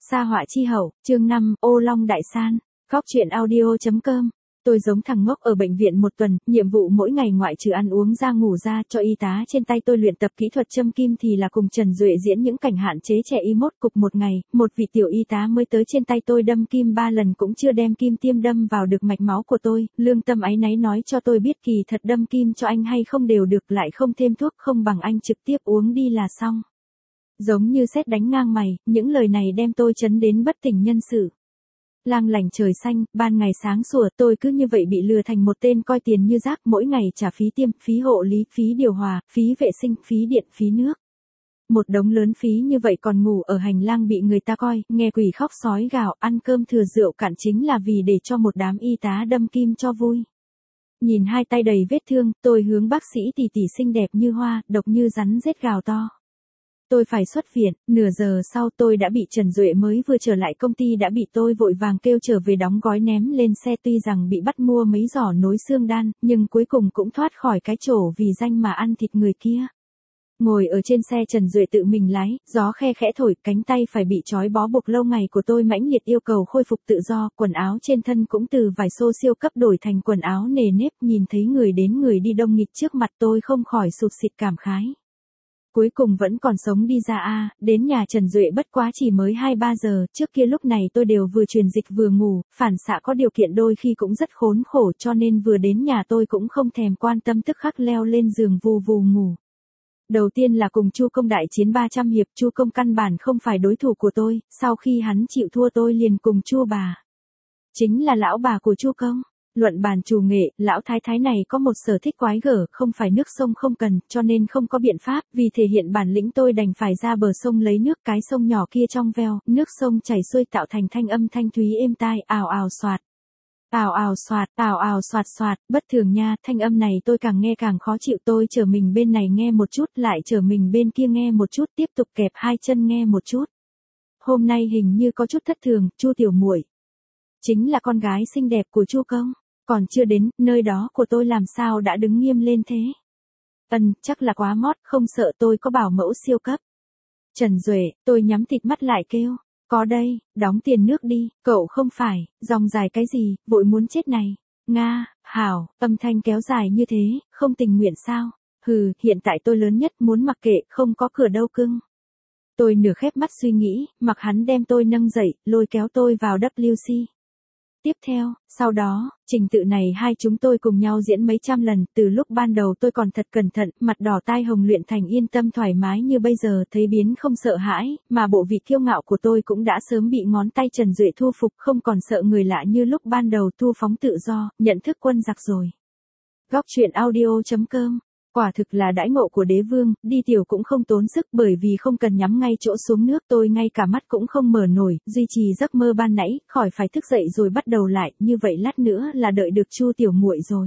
Sa họa chi hậu, chương 5, Ô Long Đại San. Góc truyện audio.com. Tôi giống thằng ngốc ở bệnh viện một tuần, nhiệm vụ mỗi ngày ngoại trừ ăn uống ra ngủ ra cho y tá trên tay tôi luyện tập kỹ thuật châm kim thì là cùng Trần Duệ diễn những cảnh hạn chế trẻ y mốt cục một ngày, một vị tiểu y tá mới tới trên tay tôi đâm kim 3 lần cũng chưa đem kim tiêm đâm vào được mạch máu của tôi, lương tâm áy náy nói cho tôi biết kỳ thật đâm kim cho anh hay không đều được lại không thêm thuốc không bằng anh trực tiếp uống đi là xong. Giống như sét đánh ngang mày, những lời này đem tôi chấn đến bất tỉnh nhân sự. Lang lành trời xanh, ban ngày sáng sủa tôi cứ như vậy bị lừa thành một tên coi tiền như rác mỗi ngày trả phí tiêm, phí hộ lý, phí điều hòa, phí vệ sinh, phí điện, phí nước. Một đống lớn phí như vậy còn ngủ ở hành lang bị người ta coi, nghe quỷ khóc sói gào, ăn cơm thừa rượu cạn chính là vì để cho một đám y tá đâm kim cho vui. Nhìn hai tay đầy vết thương, tôi hướng bác sĩ tỷ tỷ xinh đẹp như hoa, độc như rắn rết gào to. Tôi phải xuất viện, nửa giờ sau tôi đã bị Trần Duệ mới vừa trở lại công ty đã bị tôi vội vàng kêu trở về đóng gói ném lên xe tuy rằng bị bắt mua mấy giỏ nối xương đan, nhưng cuối cùng cũng thoát khỏi cái chỗ vì danh mà ăn thịt người kia. Ngồi ở trên xe Trần Duệ tự mình lái, gió khe khẽ thổi, cánh tay phải bị trói bó buộc lâu ngày của tôi mãnh liệt yêu cầu khôi phục tự do, quần áo trên thân cũng từ vải xô siêu cấp đổi thành quần áo nề nếp, nhìn thấy người đến người đi đông nghịt trước mặt tôi không khỏi sụt sịt cảm khái. Cuối cùng vẫn còn sống đi ra đến nhà Trần Duệ bất quá chỉ mới 2-3 giờ, trước kia lúc này tôi đều vừa truyền dịch vừa ngủ, phản xạ có điều kiện đôi khi cũng rất khốn khổ cho nên vừa đến nhà tôi cũng không thèm quan tâm tức khắc leo lên giường vù vù ngủ. Đầu tiên là cùng Chu Công đại chiến 300 hiệp, Chu Công căn bản không phải đối thủ của tôi, sau khi hắn chịu thua tôi liền cùng Chu bà. Chính là lão bà của Chu Công. Luận bàn trù nghệ, lão thái thái này có một sở thích quái gở, không phải nước sông không cần, cho nên không có biện pháp, vì thể hiện bản lĩnh tôi đành phải ra bờ sông lấy nước, cái sông nhỏ kia trong veo, nước sông chảy xuôi tạo thành thanh âm thanh thúy êm tai, ào ào xoạt. Ào ào xoạt, ào ào xoạt xoạt, bất thường nha, thanh âm này tôi càng nghe càng khó chịu, tôi trở mình bên này nghe một chút, lại trở mình bên kia nghe một chút, tiếp tục kẹp hai chân nghe một chút. Hôm nay hình như có chút thất thường, Chu tiểu muội, chính là con gái xinh đẹp của Chu Công. Còn chưa đến, nơi đó của tôi làm sao đã đứng nghiêm lên thế? Chắc là quá mót, không sợ tôi có bảo mẫu siêu cấp. Trần Duệ, tôi nhắm thịt mắt lại kêu. Có đây, đóng tiền nước đi, cậu không phải, dòng dài cái gì, vội muốn chết này. Nga, hảo, âm thanh kéo dài như thế, không tình nguyện sao? Hừ, hiện tại tôi lớn nhất muốn mặc kệ, không có cửa đâu cưng. Tôi nửa khép mắt suy nghĩ, mặc hắn đem tôi nâng dậy, lôi kéo tôi vào WC. Tiếp theo, sau đó, trình tự này hai chúng tôi cùng nhau diễn mấy trăm lần, từ lúc ban đầu tôi còn thật cẩn thận, mặt đỏ tai hồng luyện thành yên tâm thoải mái như bây giờ thấy biến không sợ hãi, mà bộ vị kiêu ngạo của tôi cũng đã sớm bị ngón tay Trần Duệ thu phục không còn sợ người lạ như lúc ban đầu thu phóng tự do, nhận thức quân giặc rồi. Góc truyện audio.com. Quả thực là đãi ngộ của đế vương, đi tiểu cũng không tốn sức bởi vì không cần nhắm ngay chỗ xuống nước tôi ngay cả mắt cũng không mở nổi, duy trì giấc mơ ban nãy, khỏi phải thức dậy rồi bắt đầu lại, như vậy lát nữa là đợi được Chu tiểu muội rồi.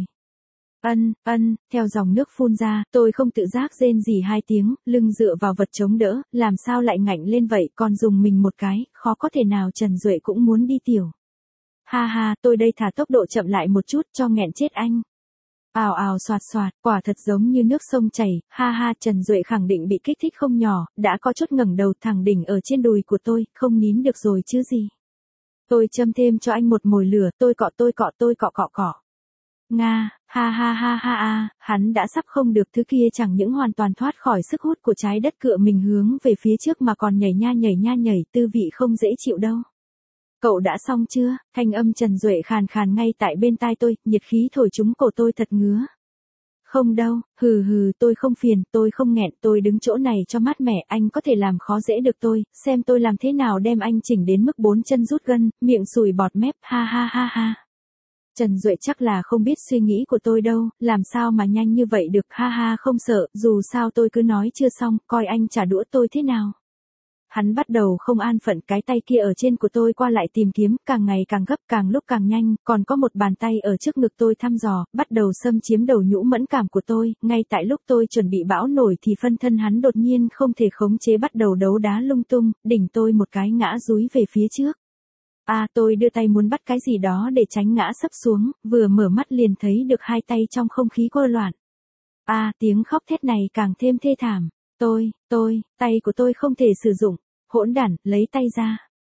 Theo dòng nước phun ra, tôi không tự giác rên rỉ 2 tiếng, lưng dựa vào vật chống đỡ, làm sao lại ngạnh lên vậy, còn dùng mình một cái, khó có thể nào Trần Duệ cũng muốn đi tiểu. Ha ha, tôi đây thả tốc độ chậm lại một chút cho nghẹn chết anh. Ào ào xoạt xoạt, quả thật giống như nước sông chảy, ha ha Trần Duệ khẳng định bị kích thích không nhỏ, đã có chút ngẩng đầu thẳng đỉnh ở trên đùi của tôi, không nín được rồi chứ gì. Tôi châm thêm cho anh một mồi lửa, tôi cọ. Nga, ha ha ha ha hắn đã sắp không được thứ kia chẳng những hoàn toàn thoát khỏi sức hút của trái đất cựa mình hướng về phía trước mà còn nhảy nha, tư vị không dễ chịu đâu. Cậu đã xong chưa? Thanh âm Trần Duệ khàn khàn ngay tại bên tai tôi, nhiệt khí thổi trúng cổ tôi thật ngứa. Không đâu, hừ, tôi không phiền, tôi không nghẹn, tôi đứng chỗ này cho mát mẻ, anh có thể làm khó dễ được tôi, xem tôi làm thế nào đem anh chỉnh đến mức 4 chân rút gân, miệng sùi bọt mép, ha ha. Trần Duệ chắc là không biết suy nghĩ của tôi đâu, làm sao mà nhanh như vậy được, ha ha không sợ, dù sao tôi cứ nói chưa xong, coi anh trả đũa tôi thế nào. Hắn bắt đầu không an phận, cái tay kia ở trên của tôi qua lại tìm kiếm, càng ngày càng gấp, càng lúc càng nhanh, còn có một bàn tay ở trước ngực tôi thăm dò, bắt đầu xâm chiếm đầu nhũ mẫn cảm của tôi, ngay tại lúc tôi chuẩn bị bão nổi thì phân thân hắn đột nhiên không thể khống chế bắt đầu đấu đá lung tung, đỉnh tôi một cái ngã dúi về phía trước. Tôi đưa tay muốn bắt cái gì đó để tránh ngã sấp xuống, vừa mở mắt liền thấy được hai tay trong không khí cô loạn. Tiếng khóc thét này càng thêm thê thảm. Tay của tôi không thể sử dụng. Hỗn đản, lấy tay ra.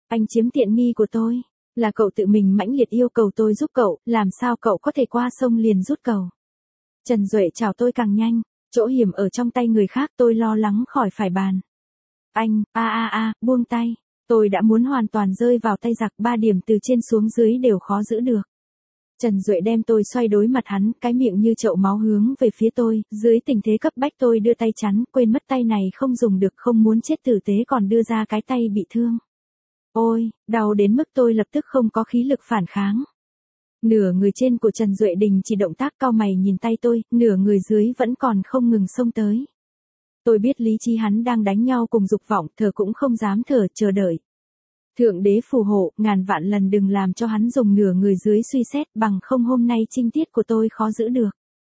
Anh chiếm tiện nghi của tôi. Là cậu tự mình mãnh liệt yêu cầu tôi giúp cậu, làm sao cậu có thể qua sông liền rút cầu. Trần Duệ chào tôi càng nhanh, chỗ hiểm ở trong tay người khác tôi lo lắng khỏi phải bàn. Anh, buông tay. Tôi đã muốn hoàn toàn rơi vào tay giặc, 3 điểm từ trên xuống dưới đều khó giữ được. Trần Duệ đem tôi xoay đối mặt hắn, cái miệng như chậu máu hướng về phía tôi, dưới tình thế cấp bách tôi đưa tay chắn, quên mất tay này không dùng được, không muốn chết tử tế còn đưa ra cái tay bị thương. Ôi, đau đến mức tôi lập tức không có khí lực phản kháng. Nửa người trên của Trần Duệ đình chỉ động tác, cau mày nhìn tay tôi, nửa người dưới vẫn còn không ngừng xông tới. Tôi biết lý trí hắn đang đánh nhau cùng dục vọng, thở cũng không dám thở, chờ đợi. Thượng đế phù hộ, ngàn vạn lần đừng làm cho hắn dùng nửa người dưới suy xét, bằng không hôm nay trinh tiết của tôi khó giữ được.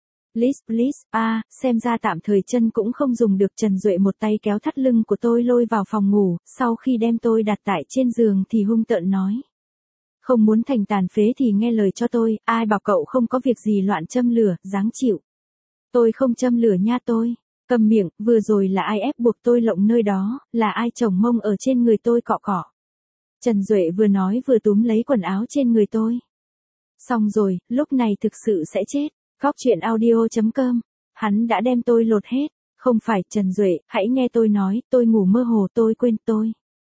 Please, xem ra tạm thời chân cũng không dùng được. Trần Duệ một tay kéo thắt lưng của tôi lôi vào phòng ngủ, sau khi đem tôi đặt tại trên giường thì hung tợn nói. Không muốn thành tàn phế thì nghe lời cho tôi, ai bảo cậu không có việc gì loạn châm lửa, dáng chịu. Tôi không châm lửa nha tôi. Cầm miệng, vừa rồi là ai ép buộc tôi lộng nơi đó, là ai chồng mông ở trên người tôi cọ cọ. Trần Duệ vừa nói vừa túm lấy quần áo trên người tôi. Xong rồi, lúc này thực sự sẽ chết. Góc chuyện audio.com. Hắn đã đem tôi lột hết. Không phải, Trần Duệ, hãy nghe tôi nói, tôi ngủ mơ hồ, tôi quên tôi.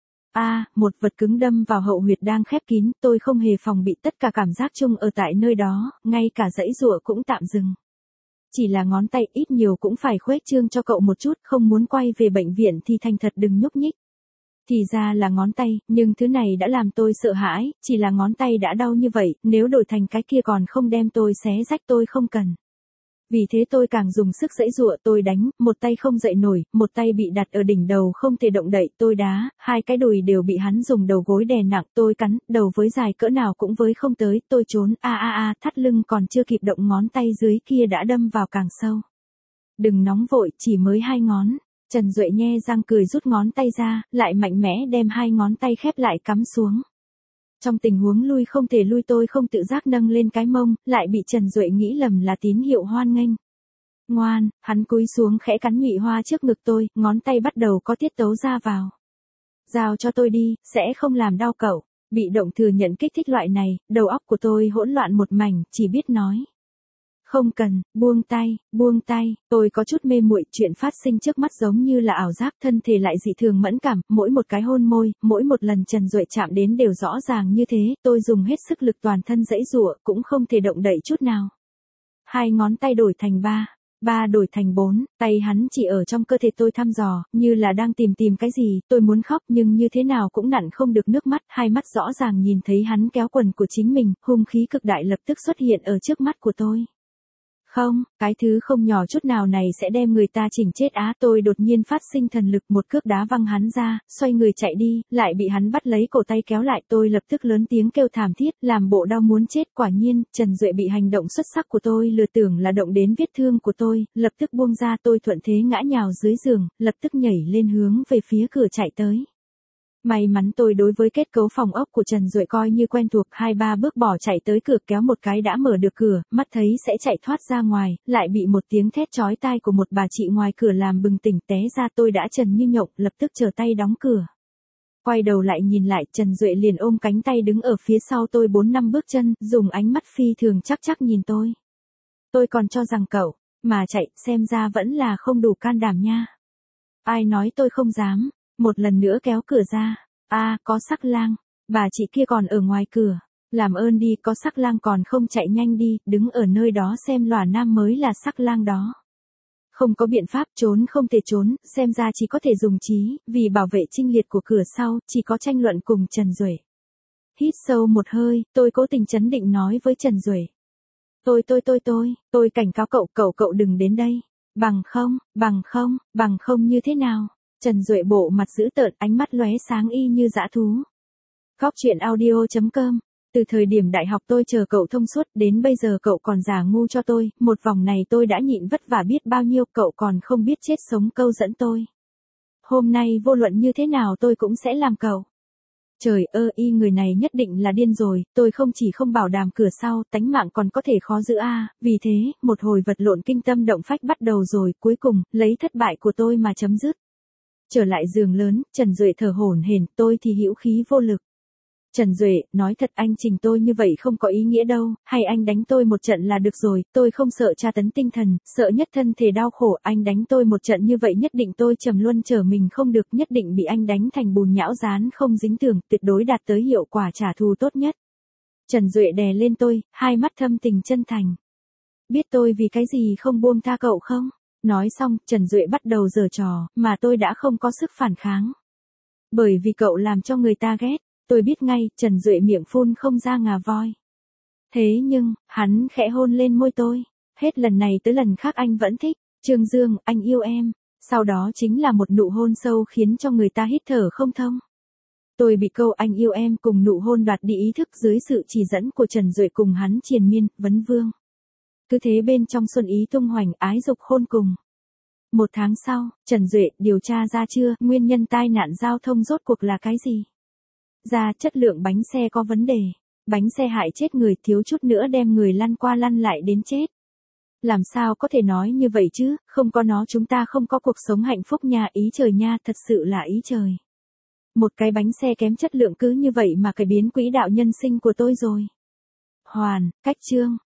Một vật cứng đâm vào hậu huyệt đang khép kín, tôi không hề phòng bị, tất cả cảm giác chung ở tại nơi đó, ngay cả giãy giụa cũng tạm dừng. Chỉ là ngón tay, ít nhiều cũng phải khuếch trương cho cậu một chút, không muốn quay về bệnh viện thì thành thật đừng nhúc nhích. Thì ra là ngón tay, nhưng thứ này đã làm tôi sợ hãi, chỉ là ngón tay đã đau như vậy, nếu đổi thành cái kia còn không đem tôi xé rách tôi không cần. Vì thế tôi càng dùng sức giãy giụa, tôi đánh, một tay không dậy nổi, một tay bị đặt ở đỉnh đầu không thể động đậy, tôi đá, hai cái đùi đều bị hắn dùng đầu gối đè nặng, tôi cắn, đầu với dài cỡ nào cũng với không tới, tôi trốn, thắt lưng còn chưa kịp động ngón tay dưới kia đã đâm vào càng sâu. Đừng nóng vội, chỉ mới 2 ngón. Trần Duệ nhe răng cười rút ngón tay ra, lại mạnh mẽ đem 2 ngón tay khép lại cắm xuống. Trong tình huống lui không thể lui tôi không tự giác nâng lên cái mông, lại bị Trần Duệ nghĩ lầm là tín hiệu hoan nghênh. Ngoan, hắn cúi xuống khẽ cắn nhụy hoa trước ngực tôi, ngón tay bắt đầu có tiết tấu ra vào. Giao cho tôi đi, sẽ không làm đau cậu. Bị động thừa nhận kích thích loại này, đầu óc của tôi hỗn loạn một mảnh, chỉ biết nói. Không cần, buông tay, tôi có chút mê muội, chuyện phát sinh trước mắt giống như là ảo giác, thân thể lại dị thường mẫn cảm, mỗi một cái hôn môi, mỗi một lần Trần Duệ chạm đến đều rõ ràng như thế, tôi dùng hết sức lực toàn thân giãy giụa, cũng không thể động đậy chút nào. 2 ngón tay đổi thành 3 đổi thành 4, tay hắn chỉ ở trong cơ thể tôi thăm dò, như là đang tìm cái gì, tôi muốn khóc nhưng như thế nào cũng nặn không được nước mắt, hai mắt rõ ràng nhìn thấy hắn kéo quần của chính mình, hung khí cực đại lập tức xuất hiện ở trước mắt của tôi. Không, cái thứ không nhỏ chút nào này sẽ đem người ta chỉnh chết tôi đột nhiên phát sinh thần lực, một cước đá văng hắn ra, xoay người chạy đi, lại bị hắn bắt lấy cổ tay kéo lại, tôi lập tức lớn tiếng kêu thảm thiết, làm bộ đau muốn chết. Quả nhiên, Trần Duệ bị hành động xuất sắc của tôi lừa tưởng là động đến vết thương của tôi, lập tức buông ra, tôi thuận thế ngã nhào dưới giường, lập tức nhảy lên hướng về phía cửa chạy tới. May mắn tôi đối với kết cấu phòng ốc của Trần Duệ coi như quen thuộc, 2-3 bước bỏ chạy tới cửa, kéo một cái đã mở được cửa, mắt thấy sẽ chạy thoát ra ngoài, lại bị một tiếng thét chói tai của một bà chị ngoài cửa làm bừng tỉnh, té ra tôi đã trần như nhộng, lập tức trở tay đóng cửa. Quay đầu lại nhìn lại, Trần Duệ liền ôm cánh tay đứng ở phía sau tôi 4-5 bước chân, dùng ánh mắt phi thường chắc nhìn tôi. Tôi còn cho rằng cậu, mà chạy, xem ra vẫn là không đủ can đảm nha. Ai nói tôi không dám. Một lần nữa kéo cửa ra. Có sắc lang. Bà chị kia còn ở ngoài cửa. Làm ơn đi, có sắc lang còn không chạy nhanh đi, đứng ở nơi đó xem lòa nam mới là sắc lang đó. Không có biện pháp, trốn không thể trốn, xem ra chỉ có thể dùng trí, vì bảo vệ trinh liệt của cửa sau, chỉ có tranh luận cùng Trần Duệ. Hít sâu một hơi, tôi cố tình trấn định nói với Trần Duệ. Tôi cảnh cáo cậu đừng đến đây. Bằng không như thế nào? Trần Duệ bộ mặt dữ tợn, ánh mắt lóe sáng y như dã thú. Góc chuyện audio.com. Từ thời điểm đại học tôi chờ cậu thông suốt, đến bây giờ cậu còn giả ngu cho tôi, một vòng này tôi đã nhịn vất vả biết bao nhiêu, cậu còn không biết chết sống câu dẫn tôi. Hôm nay vô luận như thế nào tôi cũng sẽ làm cậu. Trời ơi, người này nhất định là điên rồi, tôi không chỉ không bảo đảm cửa sau, tánh mạng còn có thể khó giữ vì thế, một hồi vật lộn kinh tâm động phách bắt đầu rồi, cuối cùng, lấy thất bại của tôi mà chấm dứt. Trở lại giường lớn, Trần Duệ thở hổn hển, tôi thì hữu khí vô lực. Trần Duệ, nói thật anh chỉnh tôi như vậy không có ý nghĩa đâu, hay anh đánh tôi một trận là được rồi, tôi không sợ tra tấn tinh thần, sợ nhất thân thể đau khổ, anh đánh tôi một trận như vậy nhất định tôi trầm luân trở mình không được, nhất định bị anh đánh thành bùn nhão rán không dính tường, tuyệt đối đạt tới hiệu quả trả thù tốt nhất. Trần Duệ đè lên tôi, hai mắt thâm tình chân thành. Biết tôi vì cái gì không buông tha cậu không? Nói xong, Trần Duệ bắt đầu giở trò, mà tôi đã không có sức phản kháng. Bởi vì cậu làm cho người ta ghét, tôi biết ngay, Trần Duệ miệng phun không ra ngà voi. Thế nhưng, hắn khẽ hôn lên môi tôi. Hết lần này tới lần khác anh vẫn thích. Trương Dương, anh yêu em. Sau đó chính là một nụ hôn sâu khiến cho người ta hít thở không thông. Tôi bị câu anh yêu em cùng nụ hôn đoạt đi ý thức dưới sự chỉ dẫn của Trần Duệ cùng hắn triền miên, vấn vương. Cứ thế bên trong xuân ý tung hoành ái dục khôn cùng. 1 tháng sau, Trần Duệ, điều tra ra chưa, nguyên nhân tai nạn giao thông rốt cuộc là cái gì? Ra chất lượng bánh xe có vấn đề. Bánh xe hại chết người thiếu chút nữa đem người lăn qua lăn lại đến chết. Làm sao có thể nói như vậy chứ, không có nó chúng ta không có cuộc sống hạnh phúc nha, ý trời nha, thật sự là ý trời. Một cái bánh xe kém chất lượng cứ như vậy mà cải biến quỹ đạo nhân sinh của tôi rồi. Hoàn, cách chương.